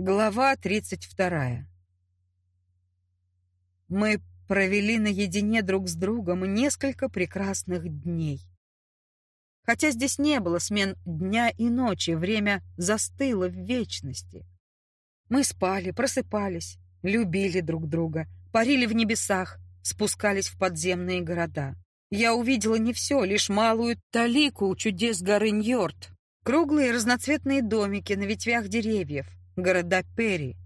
Глава 32. Мы провели наедине друг с другом несколько прекрасных дней. Хотя здесь не было смен дня и ночи, время застыло в вечности. Мы спали, просыпались, любили друг друга, парили в небесах, спускались в подземные города. Я увидела не все, лишь малую талику чудес горы Ньорд, круглые разноцветные домики на ветвях деревьев, города Перри.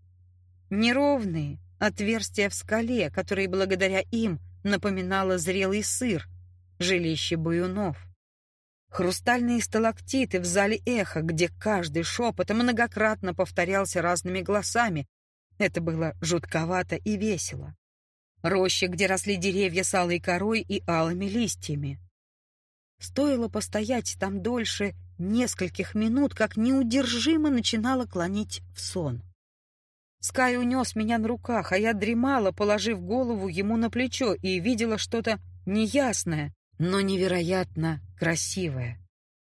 Неровные отверстия в скале, которые благодаря им напоминало зрелый сыр, жилище баюнов. Хрустальные сталактиты в зале эхо, где каждый шепот многократно повторялся разными голосами. Это было жутковато и весело. Рощи, где росли деревья с алой корой и алыми листьями. Стоило постоять там дольше нескольких минут, как неудержимо начинало клонить в сон. Скай унес меня на руках, а я дремала, положив голову ему на плечо, и видела что-то неясное, но невероятно красивое.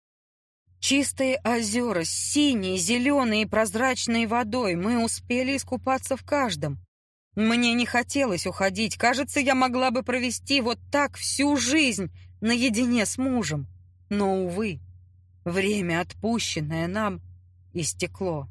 Чистые озера с синей, зеленой и прозрачной водой. Мы успели искупаться в каждом. Мне не хотелось уходить. Кажется, я могла бы провести вот так всю жизнь наедине с мужем. Но, увы, время, отпущенное нам, истекло.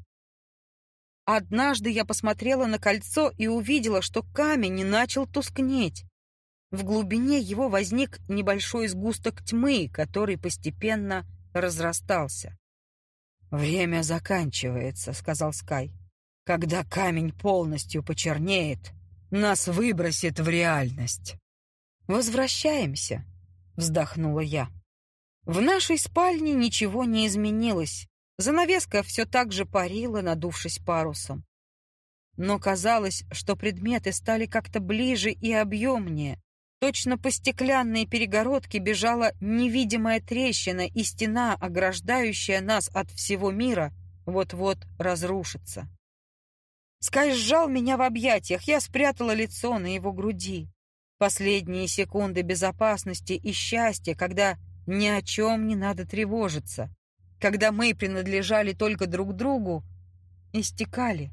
Однажды я посмотрела на кольцо и увидела, что камень начал тускнеть. В глубине его возник небольшой сгусток тьмы, который постепенно разрастался. «Время заканчивается», — сказал Скай. «Когда камень полностью почернеет, нас выбросит в реальность». «Возвращаемся», — вздохнула я. В нашей спальне ничего не изменилось. Занавеска все так же парила, надувшись парусом. Но казалось, что предметы стали как-то ближе и объемнее. Точно по стеклянной перегородке бежала невидимая трещина, и стена, ограждающая нас от всего мира, вот-вот разрушится. Скай сжал меня в объятиях, я спрятала лицо на его груди. Последние секунды безопасности и счастья, когда ни о чем не надо тревожиться, когда мы принадлежали только друг другу, истекали.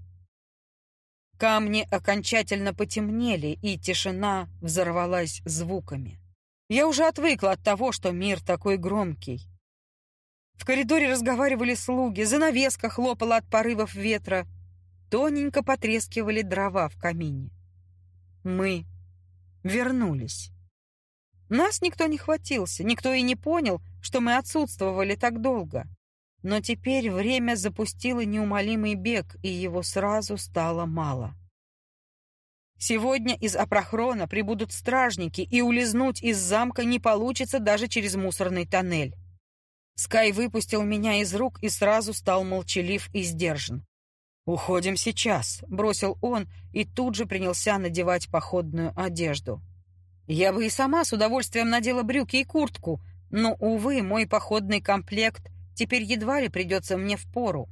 Камни окончательно потемнели, и тишина взорвалась звуками. Я уже отвыкла от того, что мир такой громкий. В коридоре разговаривали слуги, занавеска хлопала от порывов ветра, тоненько потрескивали дрова в камине. Мы вернулись. Нас никто не хватился, никто и не понял, что мы отсутствовали так долго. Но теперь время запустило неумолимый бег, и его сразу стало мало. Сегодня из Апрахрона прибудут стражники, и улизнуть из замка не получится даже через мусорный тоннель. Скай выпустил меня из рук и сразу стал молчалив и сдержан. «Уходим сейчас», — бросил он и тут же принялся надевать походную одежду. Я бы и сама с удовольствием надела брюки и куртку, но, увы, мой походный комплект теперь едва ли придется мне впору.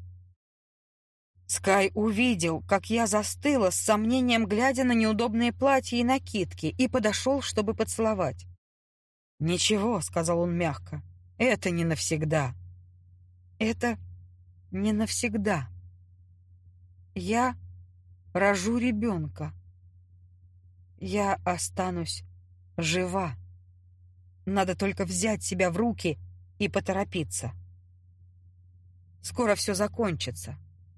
Скай увидел, как я застыла с сомнением, глядя на неудобные платья и накидки, и подошел, чтобы поцеловать. «Ничего», — сказал он мягко, — «это не навсегда». «Это не навсегда. Я рожу ребенка. Я останусь жива. Надо только взять себя в руки и поторопиться. Скоро все закончится».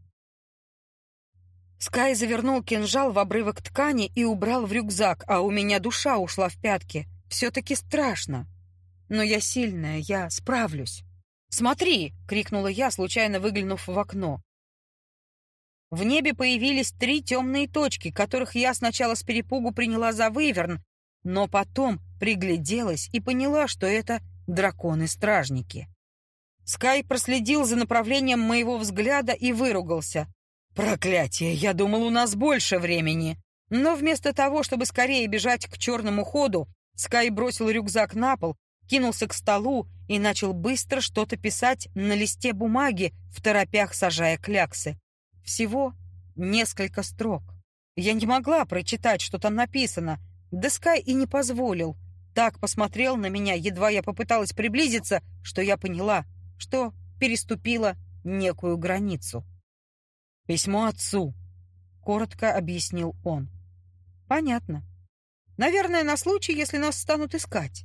Скай завернул кинжал в обрывок ткани и убрал в рюкзак, а у меня душа ушла в пятки. Все-таки страшно. Но я сильная, я справлюсь. «Смотри!» — крикнула я, случайно выглянув в окно. В небе появились 3 темные точки, которых я сначала с перепугу приняла за выверн, но потом пригляделась и поняла, что это драконы-стражники. Скай проследил за направлением моего взгляда и выругался. «Проклятие! Я думал, у нас больше времени!» Но вместо того, чтобы скорее бежать к черному ходу, Скай бросил рюкзак на пол, кинулся к столу и начал быстро что-то писать на листе бумаги, второпях сажая кляксы. Всего несколько строк. Я не могла прочитать, что там написано, да Скай и не позволил. Так посмотрел на меня, едва я попыталась приблизиться, что я поняла, что переступила некую границу. «Письмо отцу», — коротко объяснил он. «Понятно. Наверное, на случай, если нас станут искать».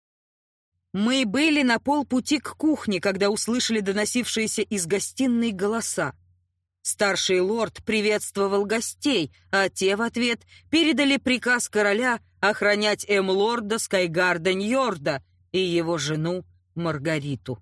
Мы были на полпути к кухне, когда услышали доносившиеся из гостиной голоса. Старший лорд приветствовал гостей, а те в ответ передали приказ короля охранять М-лорда Скайгарда Ньорда и его жену Маргариту.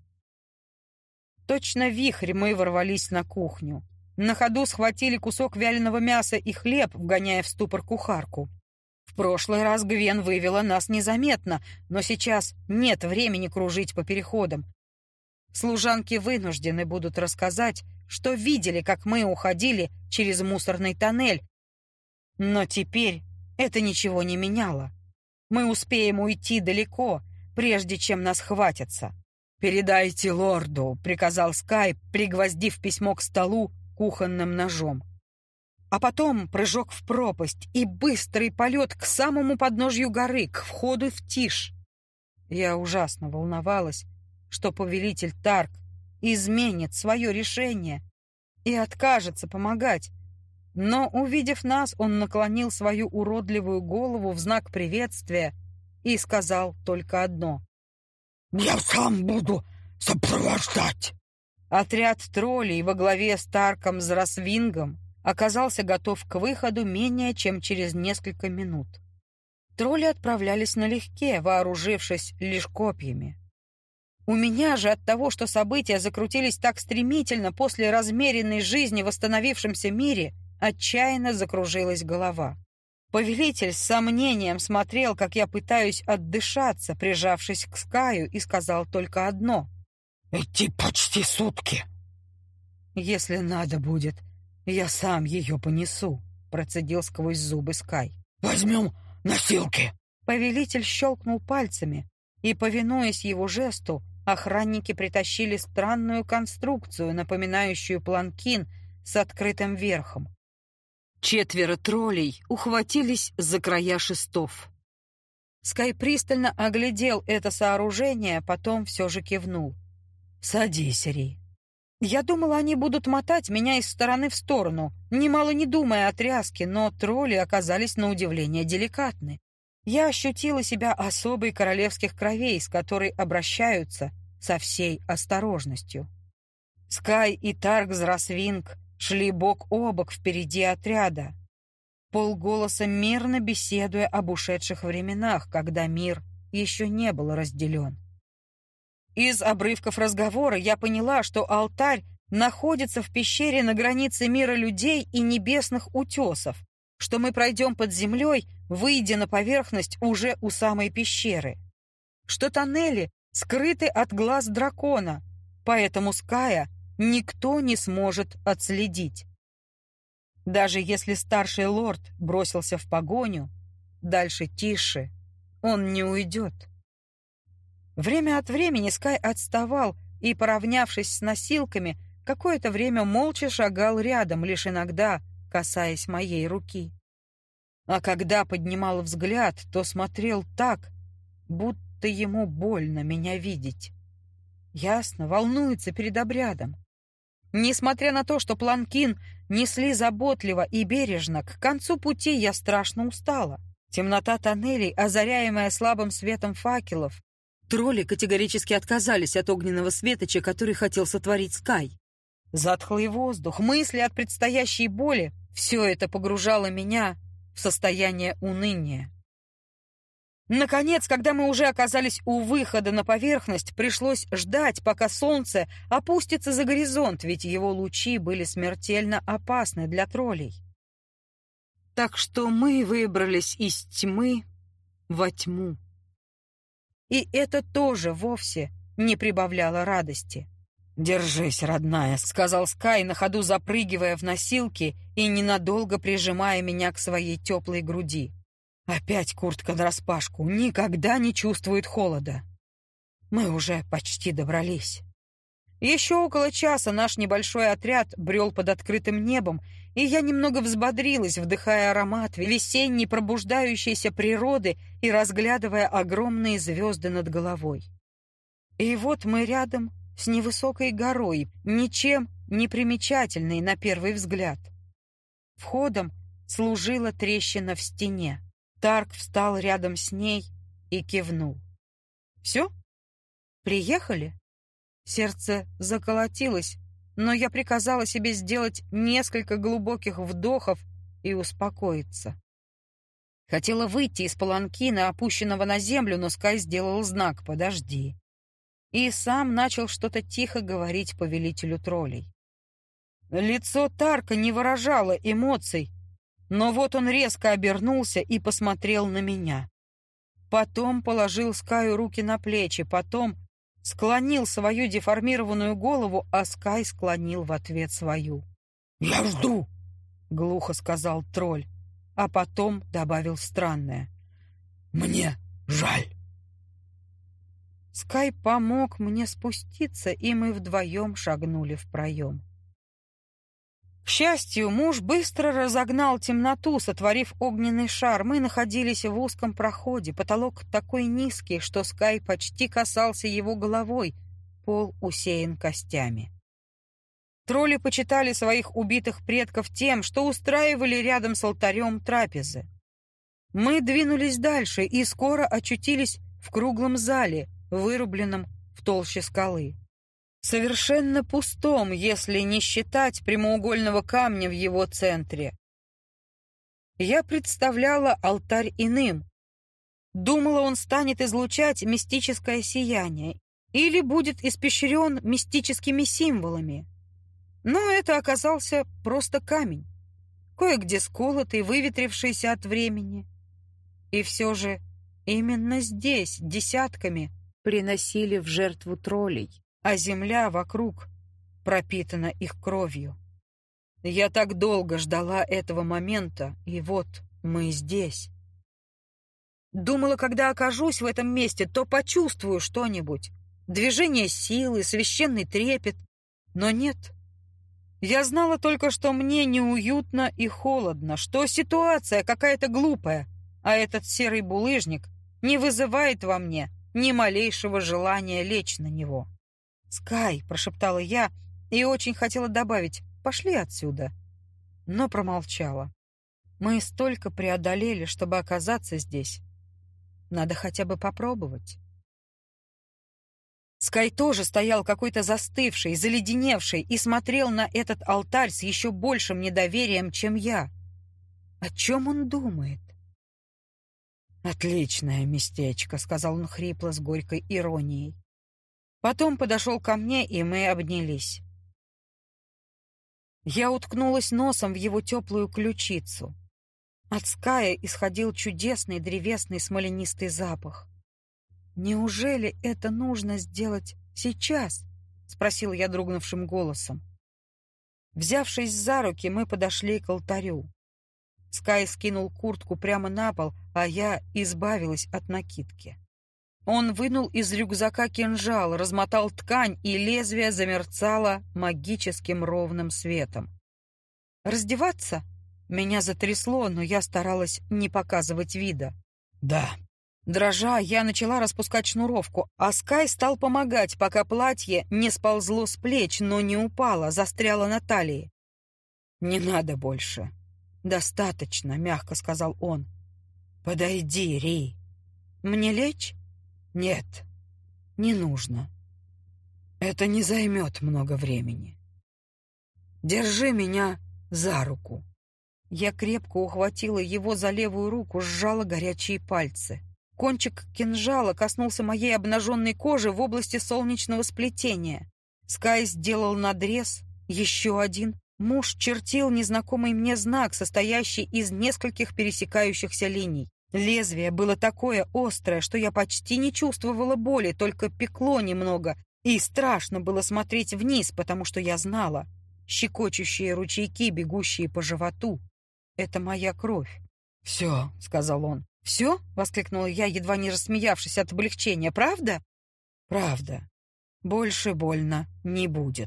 Точно вихрь мы ворвались на кухню. На ходу схватили кусок вяленого мяса и хлеб, вгоняя в ступор кухарку. В прошлый раз Гвен вывела нас незаметно, но сейчас нет времени кружить по переходам. Служанки вынуждены будут рассказать, что видели, как мы уходили через мусорный тоннель. Но теперь это ничего не меняло. Мы успеем уйти далеко, прежде чем нас хватятся. «Передайте лорду», — приказал Скай, пригвоздив письмо к столу кухонным ножом. А потом прыжок в пропасть и быстрый полет к самому подножью горы, к входу в Тиш. Я ужасно волновалась, что повелитель Тарк изменит свое решение и откажется помогать. Но, увидев нас, он наклонил свою уродливую голову в знак приветствия и сказал только одно: «Я сам буду сопровождать». Отряд троллей во главе с Тарком Зрасвингом оказался готов к выходу менее чем через несколько минут. Тролли отправлялись налегке, вооружившись лишь копьями. У меня же от того, что события закрутились так стремительно после размеренной жизни в восстановившемся мире, отчаянно закружилась голова. Повелитель с сомнением смотрел, как я пытаюсь отдышаться, прижавшись к Скаю, и сказал только одно: «Идти почти сутки». «Если надо будет, я сам ее понесу», — процедил сквозь зубы Скай. «Возьмем носилки». Повелитель щелкнул пальцами, и, повинуясь его жесту, охранники притащили странную конструкцию, напоминающую планкин с открытым верхом. 4 троллей ухватились за края шестов. Скай пристально оглядел это сооружение, потом все же кивнул. «Садись, Ри». Я думала, они будут мотать меня из стороны в сторону, немало не думая о тряске, но тролли оказались на удивление деликатны. Я ощутила себя особой королевских кровей, с которой обращаются со всей осторожностью. Скай и Тарк Зрасвинг шли бок о бок впереди отряда, полголоса мирно беседуя об ушедших временах, когда мир еще не был разделен. Из обрывков разговора я поняла, что алтарь находится в пещере на границе мира людей и небесных утесов, что мы пройдем под землей, выйдя на поверхность уже у самой пещеры, что тоннели скрыты от глаз дракона, поэтому Ская никто не сможет отследить. Даже если старший лорд бросился в погоню, дальше Тиши он не уйдет. Время от времени Скай отставал и, поравнявшись с носилками, какое-то время молча шагал рядом, лишь иногда касаясь моей руки. А когда поднимал взгляд, то смотрел так, будто ему больно меня видеть. Ясно, волнуется перед обрядом. Несмотря на то, что планкин несли заботливо и бережно, к концу пути я страшно устала. Темнота тоннелей, озаряемая слабым светом факелов. Тролли категорически отказались от огненного светоча, который хотел сотворить Скай. Затхлый воздух, мысли от предстоящей боли — все это погружало меня в состояние уныния. Наконец, когда мы уже оказались у выхода на поверхность, пришлось ждать, пока солнце опустится за горизонт, ведь его лучи были смертельно опасны для троллей. Так что мы выбрались из тьмы во тьму. И это тоже вовсе не прибавляло радости. «Держись, родная», — сказал Скай, на ходу запрыгивая в носилки и ненадолго прижимая меня к своей теплой груди. Опять куртка нараспашку, никогда не чувствует холода. Мы уже почти добрались. Еще около часа наш небольшой отряд брел под открытым небом, и я немного взбодрилась, вдыхая аромат весенней пробуждающейся природы и разглядывая огромные звезды над головой. И вот мы рядом с невысокой горой, ничем непримечательной на первый взгляд. Входом служила трещина в стене. Тарк встал рядом с ней и кивнул. «Все? Приехали?» Сердце заколотилось, но я приказала себе сделать несколько глубоких вдохов и успокоиться. Хотела выйти из паланкина, опущенного на землю, но Скай сделал знак «Подожди». И сам начал что-то тихо говорить повелителю троллей. Лицо Тарка не выражало эмоций, но вот он резко обернулся и посмотрел на меня. Потом положил Скаю руки на плечи, потом склонил свою деформированную голову, а Скай склонил в ответ свою. «Я жду!» — глухо сказал тролль, а потом добавил странное. «Мне жаль!» Скай помог мне спуститься, и мы вдвоем шагнули в проем. К счастью, муж быстро разогнал темноту, сотворив огненный шар. Мы находились в узком проходе, потолок такой низкий, что Скай почти касался его головой, пол усеян костями. Тролли почитали своих убитых предков тем, что устраивали рядом с алтарем трапезы. Мы двинулись дальше и скоро очутились в круглом зале, вырубленном в толще скалы. Совершенно пустом, если не считать прямоугольного камня в его центре. Я представляла алтарь иным. Думала, он станет излучать мистическое сияние или будет испещрен мистическими символами. Но это оказался просто камень, кое-где сколотый, выветрившийся от времени. И все же именно здесь десятками приносили в жертву троллей, а земля вокруг пропитана их кровью. Я так долго ждала этого момента, и вот мы здесь. Думала, когда окажусь в этом месте, то почувствую что-нибудь. Движение силы, священный трепет. Но нет. Я знала только, что мне неуютно и холодно, что ситуация какая-то глупая, а этот серый булыжник не вызывает во мне ни малейшего желания лечь на него. «Скай», — прошептала я и очень хотела добавить «пошли отсюда», но промолчала. Мы столько преодолели, чтобы оказаться здесь. Надо хотя бы попробовать. Скай тоже стоял какой-то застывший, заледеневший и смотрел на этот алтарь с еще большим недоверием, чем я. О чем он думает? «Отличное местечко», — сказал он хрипло с горькой иронией. Потом подошел ко мне, и мы обнялись. Я уткнулась носом в его теплую ключицу. От Ская исходил чудесный древесный смоленистый запах. «Неужели это нужно сделать сейчас?» — спросил я дрогнувшим голосом. Взявшись за руки, мы подошли к алтарю. Скай скинул куртку прямо на пол, а я избавилась от накидки. Он вынул из рюкзака кинжал, размотал ткань, и лезвие замерцало магическим ровным светом. «Раздеваться?» Меня затрясло, но я старалась не показывать вида. «Да». Дрожа, я начала распускать шнуровку, а Скай стал помогать, пока платье не сползло с плеч, но не упало, застряло на талии. «Не надо больше. Достаточно», — мягко сказал он. «Подойди, Ри». «Мне лечь?» «Нет, не нужно. Это не займет много времени. Держи меня за руку». Я крепко ухватила его за левую руку, сжала горячие пальцы. Кончик кинжала коснулся моей обнаженной кожи в области солнечного сплетения. Скай сделал надрез, еще один. Муж чертил незнакомый мне знак, состоящий из нескольких пересекающихся линий. Лезвие было такое острое, что я почти не чувствовала боли, только пекло немного, и страшно было смотреть вниз, потому что я знала, щекочущие ручейки, бегущие по животу, — это моя кровь. «Все», — сказал он. «Все?» — воскликнула я, едва не рассмеявшись от облегчения. «Правда?» «Правда. Больше больно не будет».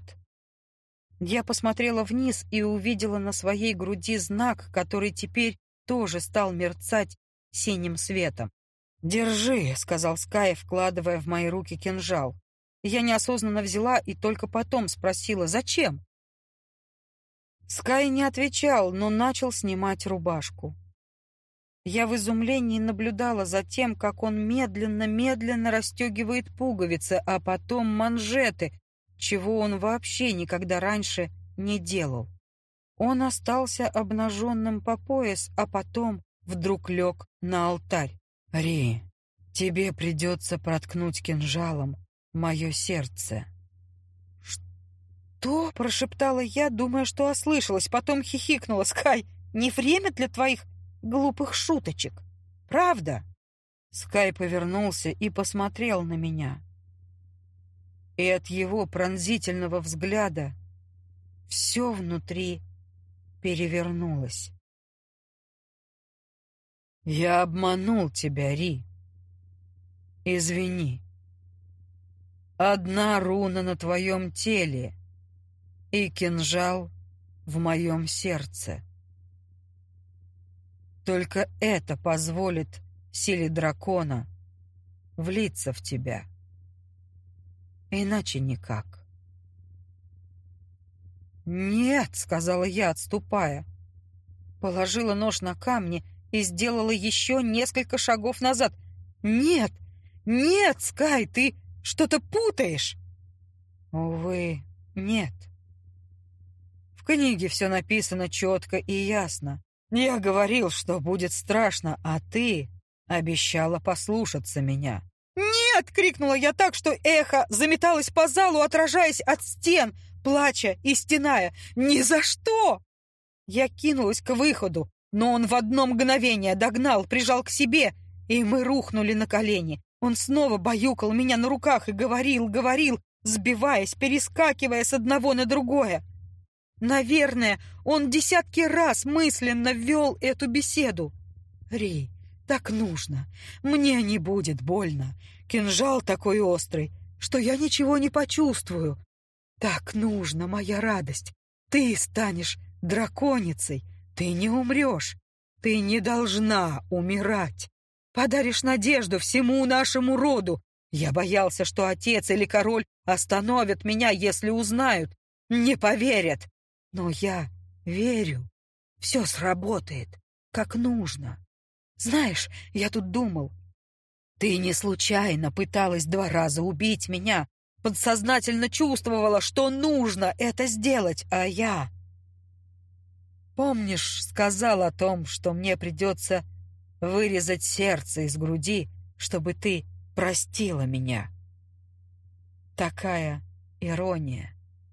Я посмотрела вниз и увидела на своей груди знак, который теперь тоже стал мерцать синим светом. «Держи», — сказал Скай, вкладывая в мои руки кинжал. Я неосознанно взяла и только потом спросила: «Зачем?» Скай не отвечал, но начал снимать рубашку. Я в изумлении наблюдала за тем, как он медленно-медленно расстегивает пуговицы, а потом манжеты, чего он вообще никогда раньше не делал. Он остался обнаженным по пояс, а потом вдруг лег на алтарь. «Ри, тебе придется проткнуть кинжалом мое сердце». «Что?» — прошептала я, думая, что ослышалась, потом хихикнула. «Скай, не время для твоих глупых шуточек. Правда?» Скай повернулся и посмотрел на меня. И от его пронзительного взгляда все внутри перевернулось. «Я обманул тебя, Ри. Извини. Одна руна на твоем теле и кинжал в моем сердце. Только это позволит силе дракона влиться в тебя. Иначе никак». «Нет», — сказала я, отступая. Положила нож на камни и сделала еще несколько шагов назад. «Нет! Нет, Скай, ты что-то путаешь!» «Увы, нет. В книге все написано четко и ясно. Я говорил, что будет страшно, а ты обещала послушаться меня». «Нет!» — крикнула я так, что эхо заметалось по залу, отражаясь от стен, плача и стеная. «Ни за что!» Я кинулась к выходу, но он в одно мгновение догнал, прижал к себе, и мы рухнули на колени. Он снова баюкал меня на руках и говорил, сбиваясь, перескакивая с одного на другое. Наверное, он десятки раз мысленно вел эту беседу. «Ри, так нужно. Мне не будет больно. Кинжал такой острый, что я ничего не почувствую. Так нужно, моя радость. Ты станешь драконицей. Ты не умрешь. Ты не должна умирать. Подаришь надежду всему нашему роду. Я боялся, что отец или король остановят меня, если узнают. Не поверят. Но я верю. Все сработает, как нужно. Знаешь, я тут думал. Ты не случайно пыталась 2 раза убить меня. Подсознательно чувствовала, что нужно это сделать, а я... Помнишь, сказал о том, что мне придется вырезать сердце из груди, чтобы ты простила меня? Такая ирония.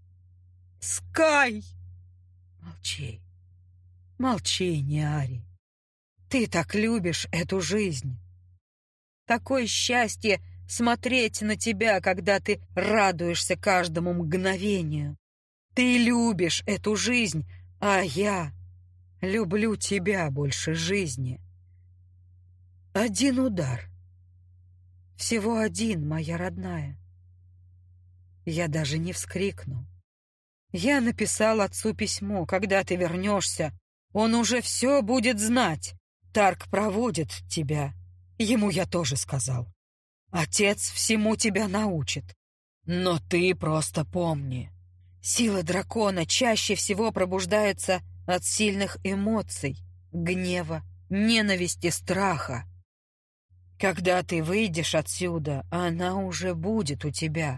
Скай! Молчи. Молчи, Ниари. Ты так любишь эту жизнь. Такое счастье смотреть на тебя, когда ты радуешься каждому мгновению. Ты любишь эту жизнь, а я люблю тебя больше жизни. Один удар. Всего один, моя родная. Я даже не вскрикну. Я написал отцу письмо. Когда ты вернешься, он уже все будет знать. Тарк проводит тебя. Ему я тоже сказал. Отец всему тебя научит. Но ты просто помни. Сила дракона чаще всего пробуждается от сильных эмоций, гнева, ненависти, страха. Когда ты выйдешь отсюда, она уже будет у тебя.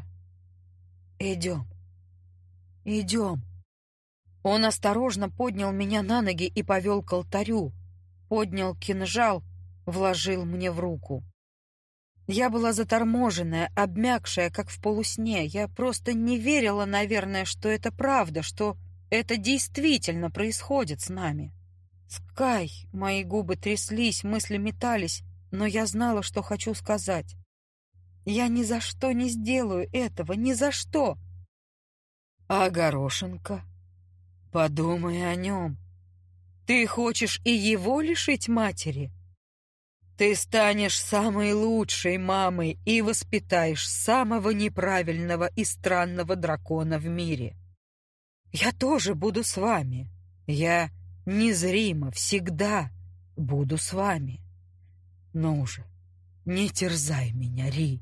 Идем. Идем. Он осторожно поднял меня на ноги и повел к алтарю. Поднял кинжал, вложил мне в руку. Я была заторможенная, обмякшая, как в полусне. Я просто не верила, наверное, что это правда, что это действительно происходит с нами. Скай, мои губы тряслись, мысли метались, но я знала, что хочу сказать. Я ни за что не сделаю этого, ни за что. А горошинка? Подумай о нем. Ты хочешь и его лишить матери? Ты станешь самой лучшей мамой и воспитаешь самого неправильного и странного дракона в мире. Я тоже буду с вами. Я незримо всегда буду с вами. Ну же, не терзай меня, Ри.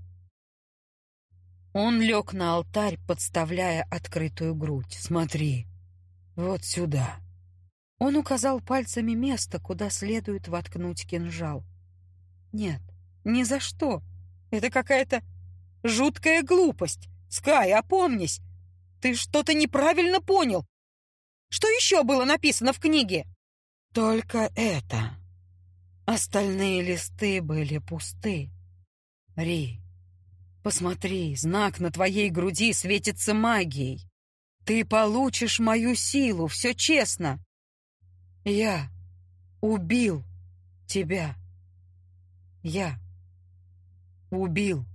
Он лег на алтарь, подставляя открытую грудь. Смотри, Вот сюда». Он указал пальцами место, куда следует воткнуть кинжал. «Нет, ни за что. Это какая-то жуткая глупость. Скай, опомнись. Ты что-то неправильно понял. Что еще было написано в книге?» «Только это. Остальные листы были пусты. Ри, посмотри, знак на твоей груди светится магией. Ты получишь мою силу, все честно. Я убил тебя. Я убил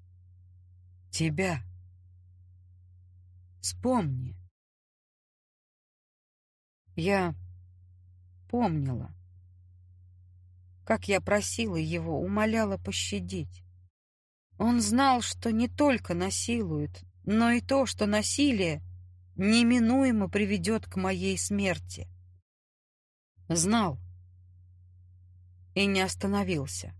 тебя. Вспомни». Я помнила, как я просила его, умоляла пощадить. Он знал, что не только насилует, но и то, что насилие неминуемо приведет к моей смерти. Знал и не остановился.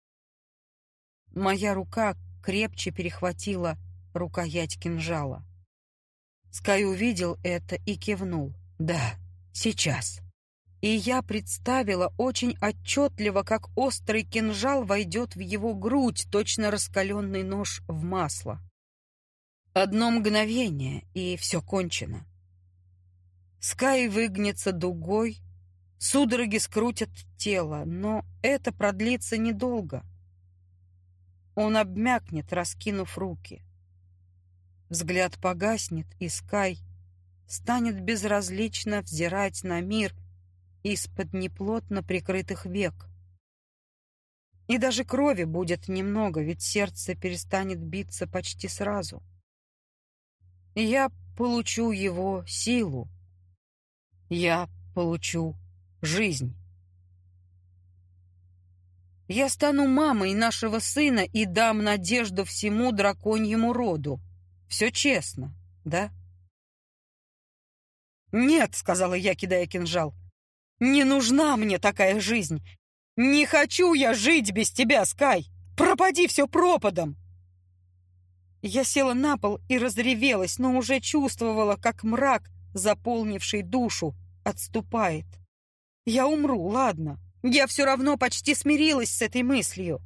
Моя рука крепче перехватила рукоять кинжала. Скай увидел это и кивнул. «Да, сейчас». И я представила очень отчетливо, как острый кинжал войдет в его грудь, точно раскаленный нож в масло. Одно мгновение, и все кончено. Скай выгнется дугой, судороги скрутят тело, но это продлится недолго. Он обмякнет, раскинув руки. Взгляд погаснет, и Скай станет безразлично взирать на мир из-под неплотно прикрытых век. И даже крови будет немного, ведь сердце перестанет биться почти сразу. Я получу его силу. Я получу жизнь. Я стану мамой нашего сына и дам надежду всему драконьему роду. Все честно, да? «Нет», — сказала я, кидая кинжал, — «не нужна мне такая жизнь. Не хочу я жить без тебя, Скай. Пропади все пропадом». Я села на пол и разревелась, но уже чувствовала, как мрак, заполнивший душу, отступает. Я умру, ладно. Я все равно почти смирилась с этой мыслью.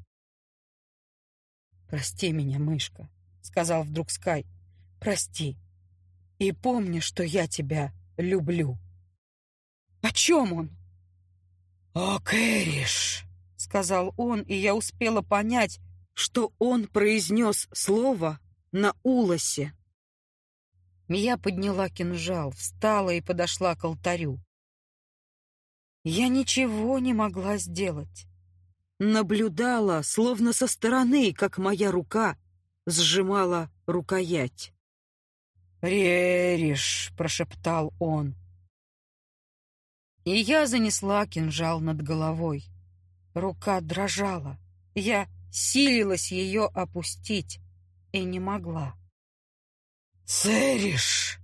«Прости меня, мышка», — сказал вдруг Скай. «Прости. И помни, что я тебя люблю». «О чем он?» «О, Кэриш», — сказал он, и я успела понять, что он произнес слово на улосе. Я подняла кинжал, встала и подошла к алтарю. Я ничего не могла сделать. Наблюдала, словно со стороны, как моя рука сжимала рукоять. «Рериш», — прошептал он. И я занесла кинжал над головой. Рука дрожала. Я силилась ее опустить и не могла. «Цериш!»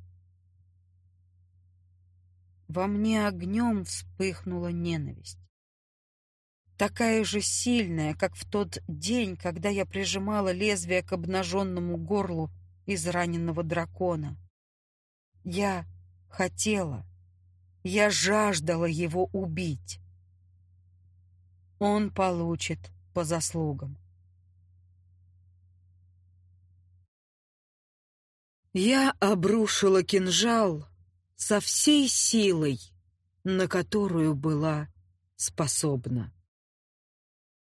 Во мне огнем вспыхнула ненависть. Такая же сильная, как в тот день, когда я прижимала лезвие к обнаженному горлу израненного дракона. Я хотела, я жаждала его убить. Он получит по заслугам. Я обрушила кинжал со всей силой, на которую была способна.